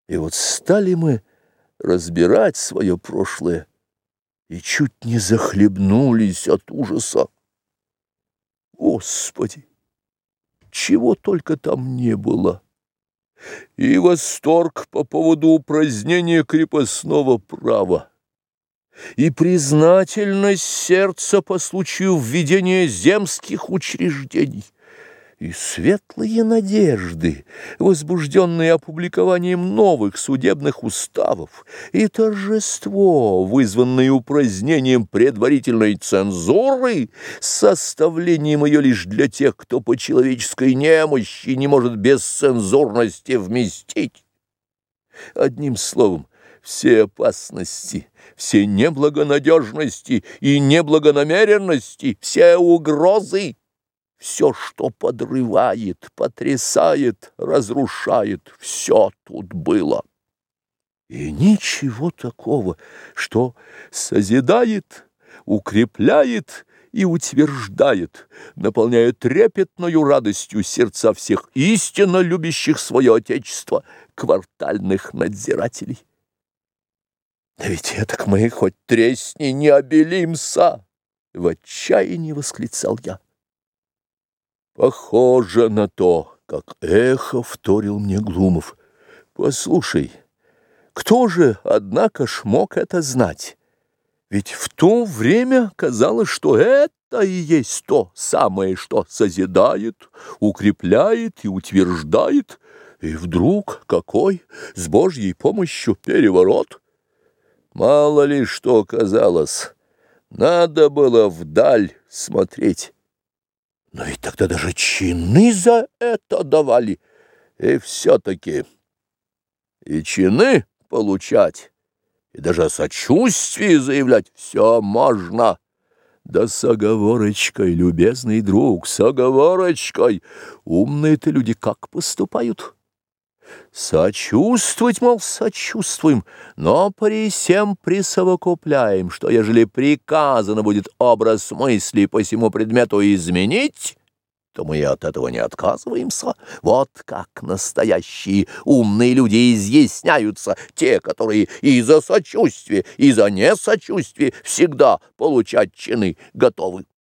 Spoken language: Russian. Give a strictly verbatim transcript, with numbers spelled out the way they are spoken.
И вот стали мы разбирать свое прошлое и чуть не захлебнулись от ужаса. Господи, чего только там не было! И восторг по поводу упразднения крепостного права, и признательность сердца по случаю введения земских учреждений, и светлые надежды, возбужденные опубликованием новых судебных уставов, и торжество, вызванное упразднением предварительной цензуры, составлением ее лишь для тех, кто по человеческой немощи не может без цензурности вместить. Одним словом, все опасности, все неблагонадежности и неблагонамеренности, все угрозы, все, что подрывает, потрясает, разрушает, все тут было. И ничего такого, что созидает, укрепляет и утверждает, наполняя трепетною радостью сердца всех истинно любящих свое отечество квартальных надзирателей. Да ведь этак мы хоть тресни не обелимся, в отчаянии восклицал я. Похоже на то, как эхо вторил мне Глумов. Послушай, кто же, однако ж, мог это знать? Ведь в то время казалось, что это и есть то самое, что созидает, укрепляет и утверждает. И вдруг какой с Божьей помощью переворот? Мало ли что казалось, надо было вдаль смотреть. Но ведь тогда даже чины за это давали. И все-таки и чины получать, и даже о сочувствии заявлять все можно. Да с оговорочкой, любезный друг, с оговорочкой. Умные-то люди как поступают? Сочувствовать, мол, сочувствуем, но при всем присовокупляем, что ежели приказано будет образ мысли по сему предмету изменить, то мы от этого не отказываемся. Вот как настоящие умные люди изъясняются, те, которые и за сочувствие, и за несочувствие всегда получать чины готовы.